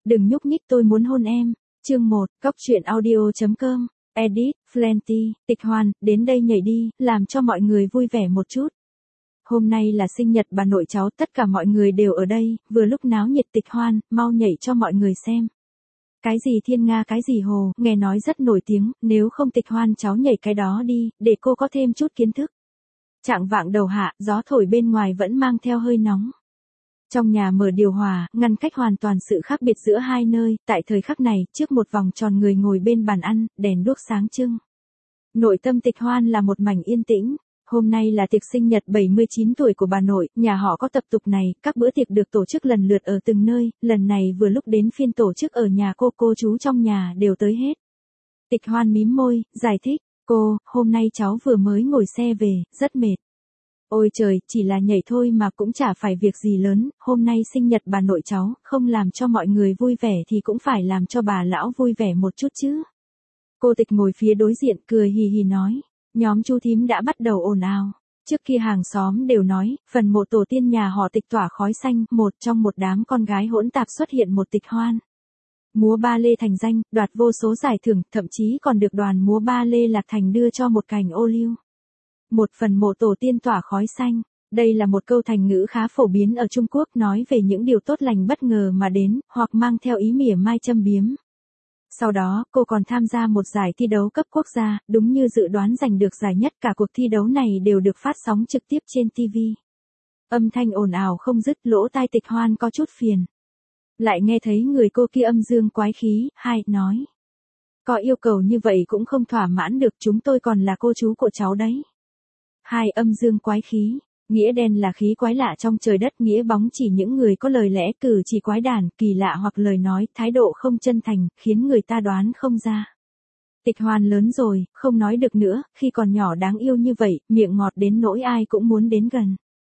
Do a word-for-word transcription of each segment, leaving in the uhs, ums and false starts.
đừng nhúc nhích tôi muốn hôn em. Chương một, Cóc truyện audio chấm com, edit, Flenty, Tịch Hoan, đến đây nhảy đi, làm cho mọi người vui vẻ một chút. Hôm nay là sinh nhật bà nội cháu, tất cả mọi người đều ở đây, vừa lúc náo nhiệt. Tịch Hoan, mau nhảy cho mọi người xem. Cái gì thiên nga cái gì hồ, nghe nói rất nổi tiếng, nếu không Tịch Hoan cháu nhảy cái đó đi, để cô có thêm chút kiến thức. Trạng vạng đầu hạ, gió thổi bên ngoài vẫn mang theo hơi nóng. Trong nhà mở điều hòa, ngăn cách hoàn toàn sự khác biệt giữa hai nơi. Tại thời khắc này, trước một vòng tròn người ngồi bên bàn ăn, đèn đuốc sáng trưng. Nội tâm Tịch Hoan là một mảnh yên tĩnh. Hôm nay là tiệc sinh nhật bảy mươi chín tuổi của bà nội, nhà họ có tập tục này, các bữa tiệc được tổ chức lần lượt ở từng nơi, lần này vừa lúc đến phiên tổ chức ở nhà cô, cô chú trong nhà đều tới hết. Tịch Hoan mím môi, giải thích, cô, hôm nay cháu vừa mới ngồi xe về, rất mệt. Ôi trời, chỉ là nhảy thôi mà cũng chả phải việc gì lớn, hôm nay sinh nhật bà nội cháu, không làm cho mọi người vui vẻ thì cũng phải làm cho bà lão vui vẻ một chút chứ. Cô Tịch ngồi phía đối diện cười hì hì nói. Nhóm chú thím đã bắt đầu ồn ào. Trước kia hàng xóm đều nói, phần mộ tổ tiên nhà họ Tịch tỏa khói xanh, một trong một đám con gái hỗn tạp xuất hiện một Tịch Hoan. Múa ba lê thành danh, đoạt vô số giải thưởng, thậm chí còn được đoàn múa ba lê Lạc Thành đưa cho một cành ô liu. Một phần mộ tổ tiên tỏa khói xanh. Đây là một câu thành ngữ khá phổ biến ở Trung Quốc nói về những điều tốt lành bất ngờ mà đến, hoặc mang theo ý mỉa mai châm biếm. Sau đó, cô còn tham gia một giải thi đấu cấp quốc gia, đúng như dự đoán giành được giải nhất. Cả cuộc thi đấu này đều được phát sóng trực tiếp trên ti vi. Âm thanh ồn ào không dứt, lỗ tai Tịch Hoan có chút phiền. Lại nghe thấy người cô kia âm dương quái khí, hai, nói. Có yêu cầu như vậy cũng không thỏa mãn được, chúng tôi còn là cô chú của cháu đấy. Hai, âm dương quái khí. Nghĩa đen là khí quái lạ trong trời đất, nghĩa bóng chỉ những người có lời lẽ cử chỉ quái đản, kỳ lạ hoặc lời nói, thái độ không chân thành, khiến người ta đoán không ra. Tịch Hoan lớn rồi, không nói được nữa, khi còn nhỏ đáng yêu như vậy, miệng ngọt đến nỗi ai cũng muốn đến gần.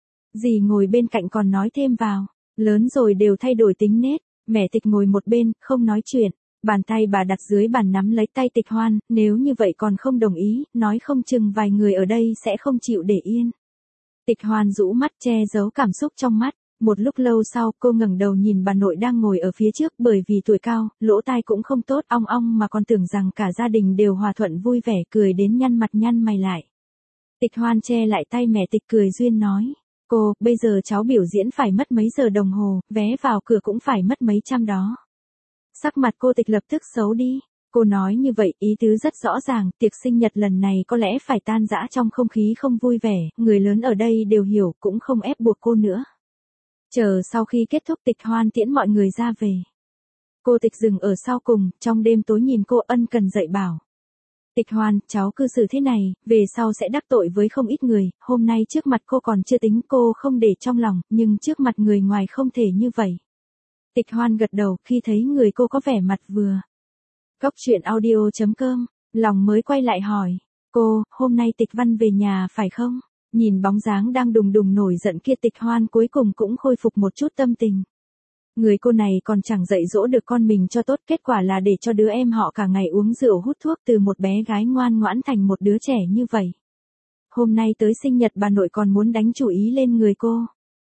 Dì ngồi bên cạnh còn nói thêm vào, lớn rồi đều thay đổi tính nết. Mẹ Tịch ngồi một bên, không nói chuyện. Bàn tay bà đặt dưới bàn nắm lấy tay Tịch Hoan, nếu như vậy còn không đồng ý, nói không chừng vài người ở đây sẽ không chịu để yên. Tịch Hoan rũ mắt che giấu cảm xúc trong mắt. Một lúc lâu sau, cô ngẩng đầu nhìn bà nội đang ngồi ở phía trước, bởi vì tuổi cao, lỗ tai cũng không tốt, ong ong mà còn tưởng rằng cả gia đình đều hòa thuận vui vẻ, cười đến nhăn mặt nhăn mày lại. Tịch Hoan che lại tay mẹ Tịch cười duyên nói, cô, bây giờ cháu biểu diễn phải mất mấy giờ đồng hồ, vé vào cửa cũng phải mất mấy trăm đó. Sắc mặt cô Tịch lập tức xấu đi. Cô nói như vậy, ý tứ rất rõ ràng, tiệc sinh nhật lần này có lẽ phải tan rã trong không khí không vui vẻ, người lớn ở đây đều hiểu, cũng không ép buộc cô nữa. Chờ sau khi kết thúc, Tịch Hoan tiễn mọi người ra về. Cô Tịch dừng ở sau cùng, trong đêm tối nhìn cô ân cần dạy bảo. Tịch Hoan, cháu cư xử thế này, về sau sẽ đắc tội với không ít người, hôm nay trước mặt cô còn chưa tính, cô không để trong lòng, nhưng trước mặt người ngoài không thể như vậy. Tịch Hoan gật đầu, khi thấy người cô có vẻ mặt vừa. Cóc truyện audio chấm com, lòng mới quay lại hỏi, cô, hôm nay Tịch Văn về nhà phải không? Nhìn bóng dáng đang đùng đùng nổi giận kia, Tịch Hoan cuối cùng cũng khôi phục một chút tâm tình. Người cô này còn chẳng dạy dỗ được con mình cho tốt, kết quả là để cho đứa em họ cả ngày uống rượu hút thuốc, từ một bé gái ngoan ngoãn thành một đứa trẻ như vậy. Hôm nay tới sinh nhật bà nội còn muốn đánh chủ ý lên người cô.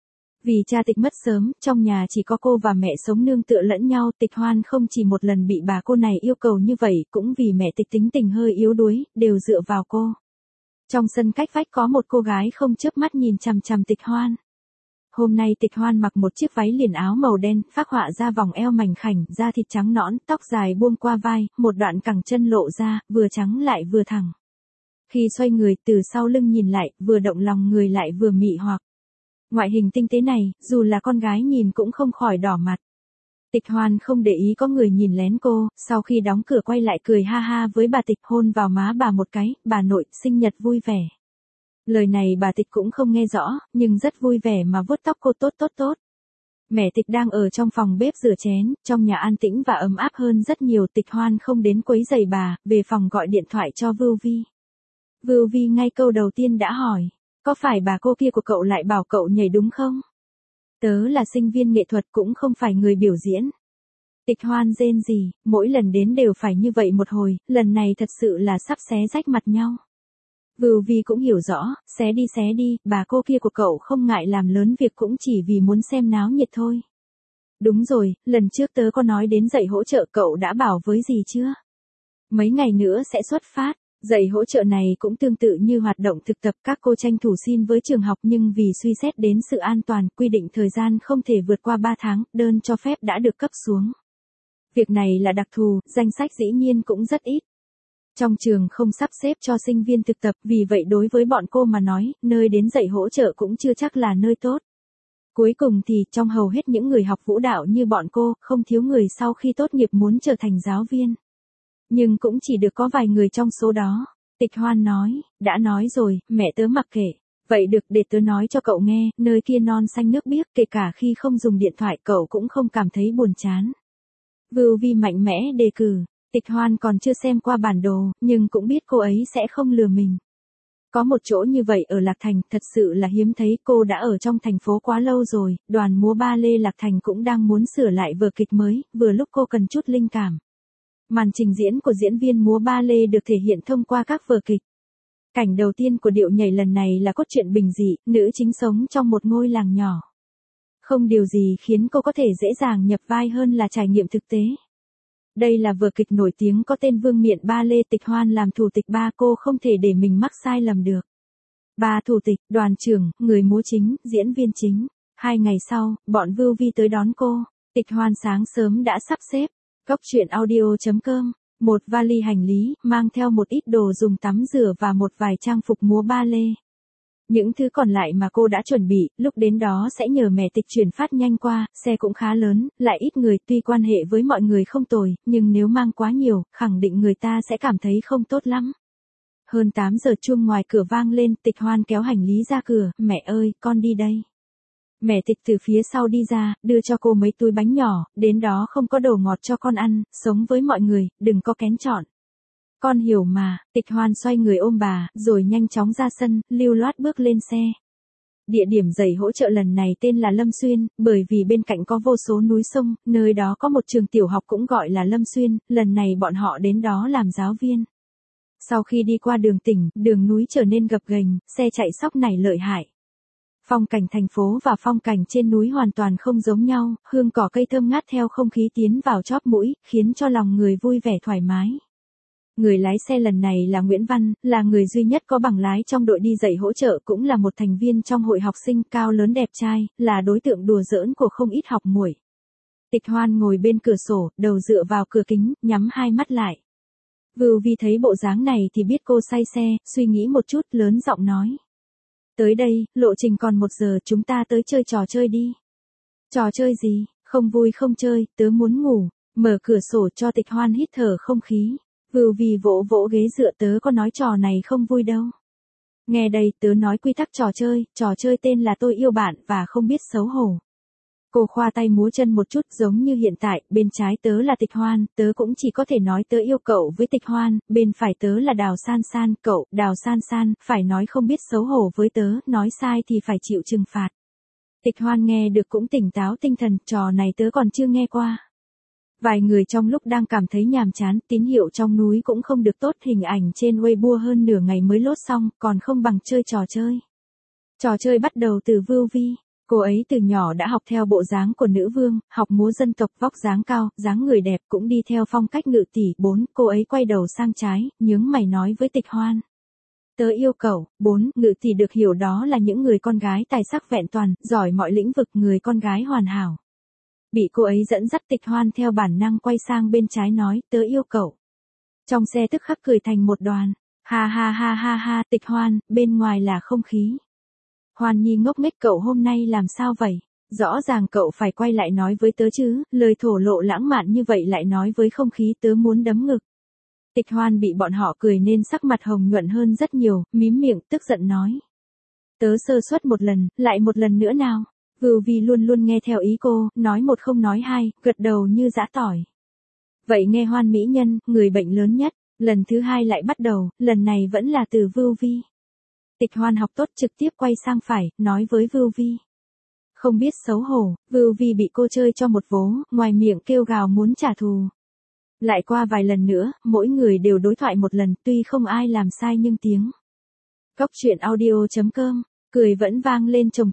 Vì cha Tịch mất sớm, trong nhà chỉ có cô và mẹ sống nương tựa lẫn nhau. Tịch Hoan không chỉ một lần bị bà cô này yêu cầu như vậy, cũng vì mẹ Tịch tính tình hơi yếu đuối, đều dựa vào cô. Trong sân cách vách có một cô gái không chớp mắt nhìn chằm chằm Tịch Hoan. Hôm nay Tịch Hoan mặc một chiếc váy liền áo màu đen, phác họa ra vòng eo mảnh khảnh, da thịt trắng nõn, tóc dài buông qua vai, một đoạn cẳng chân lộ ra, vừa trắng lại vừa thẳng. Khi xoay người từ sau lưng nhìn lại, vừa động lòng người lại vừa mị hoặc. Ngoại hình tinh tế này, dù là con gái nhìn cũng không khỏi đỏ mặt. Tịch Hoan không để ý có người nhìn lén cô, sau khi đóng cửa quay lại cười ha ha với bà Tịch, hôn vào má bà một cái, bà nội, sinh nhật vui vẻ. Lời này bà Tịch cũng không nghe rõ, nhưng rất vui vẻ mà vuốt tóc cô, tốt tốt tốt. Mẹ Tịch đang ở trong phòng bếp rửa chén, trong nhà an tĩnh và ấm áp hơn rất nhiều. Tịch Hoan không đến quấy rầy bà, về phòng gọi điện thoại cho Vưu Vi. Vưu Vi ngay câu đầu tiên đã hỏi, có phải bà cô kia của cậu lại bảo cậu nhảy đúng không? Tớ là sinh viên nghệ thuật, cũng không phải người biểu diễn. Tịch Hoan rên rỉ, mỗi lần đến đều phải như vậy một hồi, lần này thật sự là sắp xé rách mặt nhau. Vưu Vi cũng hiểu rõ, xé đi xé đi, bà cô kia của cậu không ngại làm lớn việc cũng chỉ vì muốn xem náo nhiệt thôi. Đúng rồi, lần trước tớ có nói đến dạy hỗ trợ cậu đã bảo với gì chưa? Mấy ngày nữa sẽ xuất phát. Dạy hỗ trợ này cũng tương tự như hoạt động thực tập, các cô tranh thủ xin với trường học nhưng vì suy xét đến sự an toàn, quy định thời gian không thể vượt qua ba tháng, đơn cho phép đã được cấp xuống. Việc này là đặc thù, danh sách dĩ nhiên cũng rất ít. Trong trường không sắp xếp cho sinh viên thực tập, vì vậy đối với bọn cô mà nói, nơi đến dạy hỗ trợ cũng chưa chắc là nơi tốt. Cuối cùng thì, trong hầu hết những người học vũ đạo như bọn cô, không thiếu người sau khi tốt nghiệp muốn trở thành giáo viên. Nhưng cũng chỉ được có vài người trong số đó. Tịch Hoan nói, đã nói rồi, mẹ tớ mặc kệ. Vậy được, để tớ nói cho cậu nghe, nơi kia non xanh nước biếc, kể cả khi không dùng điện thoại cậu cũng không cảm thấy buồn chán. Vưu Vi mạnh mẽ đề cử. Tịch Hoan còn chưa xem qua bản đồ, nhưng cũng biết cô ấy sẽ không lừa mình. Có một chỗ như vậy ở Lạc Thành, thật sự là hiếm thấy, cô đã ở trong thành phố quá lâu rồi, đoàn múa ba lê Lạc Thành cũng đang muốn sửa lại vở kịch mới, vừa lúc cô cần chút linh cảm. Màn trình diễn của diễn viên múa ba lê được thể hiện thông qua các vở kịch. Cảnh đầu tiên của điệu nhảy lần này là cốt truyện bình dị, nữ chính sống trong một ngôi làng nhỏ. Không điều gì khiến cô có thể dễ dàng nhập vai hơn là trải nghiệm thực tế. Đây là vở kịch nổi tiếng có tên Vương Miện Ba Lê, Tịch Hoan làm thủ tịch ba, cô không thể để mình mắc sai lầm được. Ba thủ tịch, đoàn trưởng, người múa chính, diễn viên chính. Hai ngày sau, bọn Vưu Vi tới đón cô. Tịch Hoan sáng sớm đã sắp xếp. Cốc truyện audio chấm com. Một vali hành lý, mang theo một ít đồ dùng tắm rửa và một vài trang phục múa ba lê. Những thứ còn lại mà cô đã chuẩn bị, lúc đến đó sẽ nhờ mẹ Tịch chuyển phát nhanh qua, xe cũng khá lớn, lại ít người, tuy quan hệ với mọi người không tồi, nhưng nếu mang quá nhiều, khẳng định người ta sẽ cảm thấy không tốt lắm. Hơn tám giờ chuông ngoài cửa vang lên, Tịch Hoan kéo hành lý ra cửa, mẹ ơi, con đi đây. Mẹ Tịch từ phía sau đi ra, đưa cho cô mấy túi bánh nhỏ, đến đó không có đồ ngọt cho con ăn, sống với mọi người, đừng có kén chọn. Con hiểu mà. Tịch Hoan xoay người ôm bà, rồi nhanh chóng ra sân, lưu loát bước lên xe. Địa điểm dạy hỗ trợ lần này tên là Lâm Xuyên, bởi vì bên cạnh có vô số núi sông, nơi đó có một trường tiểu học cũng gọi là Lâm Xuyên, lần này bọn họ đến đó làm giáo viên. Sau khi đi qua đường tỉnh, đường núi trở nên gập ghềnh, xe chạy sóc nảy lợi hại. Phong cảnh thành phố và phong cảnh trên núi hoàn toàn không giống nhau, hương cỏ cây thơm ngát theo không khí tiến vào chóp mũi, khiến cho lòng người vui vẻ thoải mái. Người lái xe lần này là Nguyễn Văn, là người duy nhất có bằng lái trong đội đi dạy hỗ trợ, cũng là một thành viên trong hội học sinh, cao lớn đẹp trai, là đối tượng đùa giỡn của không ít học muội. Tịch Hoan ngồi bên cửa sổ, đầu dựa vào cửa kính, nhắm hai mắt lại. Vưu Vi thấy bộ dáng này thì biết cô say xe, suy nghĩ một chút, lớn giọng nói. Tới đây, lộ trình còn một giờ, chúng ta tới chơi trò chơi đi. Trò chơi gì? Không vui không chơi, tớ muốn ngủ. Mở cửa sổ cho Tịch Hoan hít thở không khí. Vưu Vi vỗ vỗ ghế dựa, tớ có nói trò này không vui đâu. Nghe đây, tớ nói quy tắc trò chơi, trò chơi tên là tôi yêu bạn và không biết xấu hổ. Cô khoa tay múa chân một chút, giống như hiện tại, bên trái tớ là Tịch Hoan, tớ cũng chỉ có thể nói tớ yêu cậu với Tịch Hoan, bên phải tớ là Đào San San, cậu, Đào San San, phải nói không biết xấu hổ với tớ, nói sai thì phải chịu trừng phạt. Tịch Hoan nghe được cũng tỉnh táo tinh thần, trò này tớ còn chưa nghe qua. Vài người trong lúc đang cảm thấy nhàm chán, tín hiệu trong núi cũng không được tốt, hình ảnh trên Weibo hơn nửa ngày mới lốt xong, còn không bằng chơi trò chơi. Trò chơi bắt đầu từ Vưu Vi. Cô ấy từ nhỏ đã học theo bộ dáng của nữ vương, học múa dân tộc, vóc dáng cao, dáng người đẹp, cũng đi theo phong cách Ngự tỷ. Bốn, cô ấy quay đầu sang trái, nhướng mày nói với Tịch Hoan. Tớ yêu cậu. Bốn, Ngự tỷ được hiểu đó là những người con gái tài sắc vẹn toàn, giỏi mọi lĩnh vực, người con gái hoàn hảo. Bị cô ấy dẫn dắt, Tịch Hoan theo bản năng quay sang bên trái nói, tớ yêu cậu. Trong xe tức khắc cười thành một đoàn. Ha ha ha ha ha, Tịch Hoan, bên ngoài là không khí. Hoan Nhi ngốc nghếch, cậu hôm nay làm sao vậy? Rõ ràng cậu phải quay lại nói với tớ chứ, lời thổ lộ lãng mạn như vậy lại nói với không khí, tớ muốn đấm ngực. Tịch Hoan bị bọn họ cười nên sắc mặt hồng nhuận hơn rất nhiều, mím miệng, tức giận nói. Tớ sơ suất một lần, lại một lần nữa nào. Vưu Vi luôn luôn nghe theo ý cô, nói một không nói hai, gật đầu như giã tỏi. Vậy nghe Hoan mỹ nhân, người bệnh lớn nhất, lần thứ hai lại bắt đầu, lần này vẫn là từ Vưu Vi. Tịch Hoan học tốt, trực tiếp quay sang phải, nói với Vưu Vi. Không biết xấu hổ, Vưu Vi bị cô chơi cho một vố, ngoài miệng kêu gào muốn trả thù. Lại qua vài lần nữa, mỗi người đều đối thoại một lần, tuy không ai làm sai nhưng tiếng. Cốc truyện audio chấm com, cười vẫn vang lên chồng chất.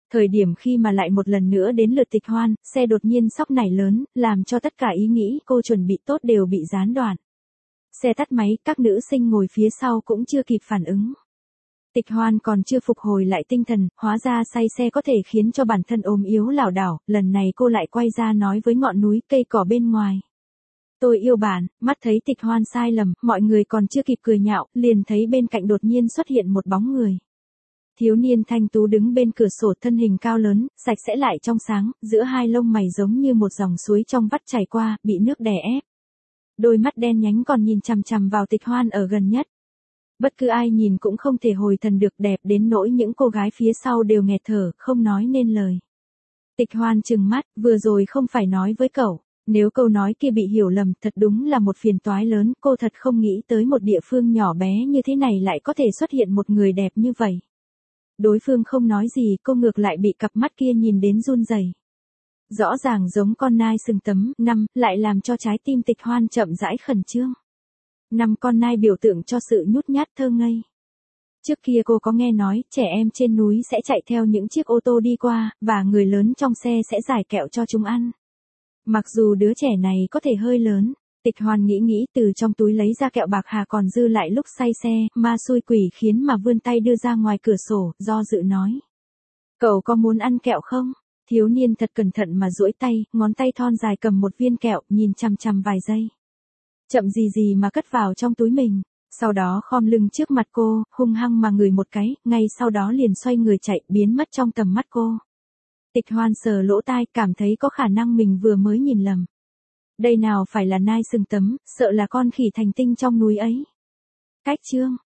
Thời điểm khi mà lại một lần nữa đến lượt Tịch Hoan, xe đột nhiên sóc nảy lớn, làm cho tất cả ý nghĩ cô chuẩn bị tốt đều bị gián đoạn. Xe tắt máy, các nữ sinh ngồi phía sau cũng chưa kịp phản ứng. Tịch Hoan còn chưa phục hồi lại tinh thần, hóa ra say xe có thể khiến cho bản thân ốm yếu lảo đảo, lần này cô lại quay ra nói với ngọn núi cây cỏ bên ngoài. Tôi yêu bạn, mắt thấy Tịch Hoan sai lầm, mọi người còn chưa kịp cười nhạo, liền thấy bên cạnh đột nhiên xuất hiện một bóng người. Thiếu niên thanh tú đứng bên cửa sổ, thân hình cao lớn, sạch sẽ lại trong sáng, giữa hai lông mày giống như một dòng suối trong vắt chảy qua, bị nước đè ép. Đôi mắt đen nhánh còn nhìn chằm chằm vào Tịch Hoan ở gần nhất. Bất cứ ai nhìn cũng không thể hồi thần được, đẹp đến nỗi những cô gái phía sau đều nghẹt thở, không nói nên lời. Tịch Hoan trừng mắt, vừa rồi không phải nói với cậu, nếu câu nói kia bị hiểu lầm, thật đúng là một phiền toái lớn, cô thật không nghĩ tới một địa phương nhỏ bé như thế này lại có thể xuất hiện một người đẹp như vậy. Đối phương không nói gì, cô ngược lại bị cặp mắt kia nhìn đến run rẩy. Rõ ràng giống con nai sừng tấm, năm, lại làm cho trái tim Tịch Hoan chậm rãi khẩn trương. Năm con nai biểu tượng cho sự nhút nhát thơ ngây. Trước kia cô có nghe nói, trẻ em trên núi sẽ chạy theo những chiếc ô tô đi qua, và người lớn trong xe sẽ giải kẹo cho chúng ăn. Mặc dù đứa trẻ này có thể hơi lớn, Tịch Hoan nghĩ nghĩ từ trong túi lấy ra kẹo bạc hà còn dư lại lúc say xe, ma xui quỷ khiến mà vươn tay đưa ra ngoài cửa sổ, do dự nói. Cậu có muốn ăn kẹo không? Thiếu niên thật cẩn thận mà duỗi tay, ngón tay thon dài cầm một viên kẹo, nhìn chằm chằm vài giây. Chậm gì gì mà cất vào trong túi mình, sau đó khom lưng trước mặt cô, hung hăng mà ngửi một cái, ngay sau đó liền xoay người chạy, biến mất trong tầm mắt cô. Tịch Hoan sờ lỗ tai, cảm thấy có khả năng mình vừa mới nhìn lầm. Đây nào phải là nai sừng tấm, sợ là con khỉ thành tinh trong núi ấy. Cách chương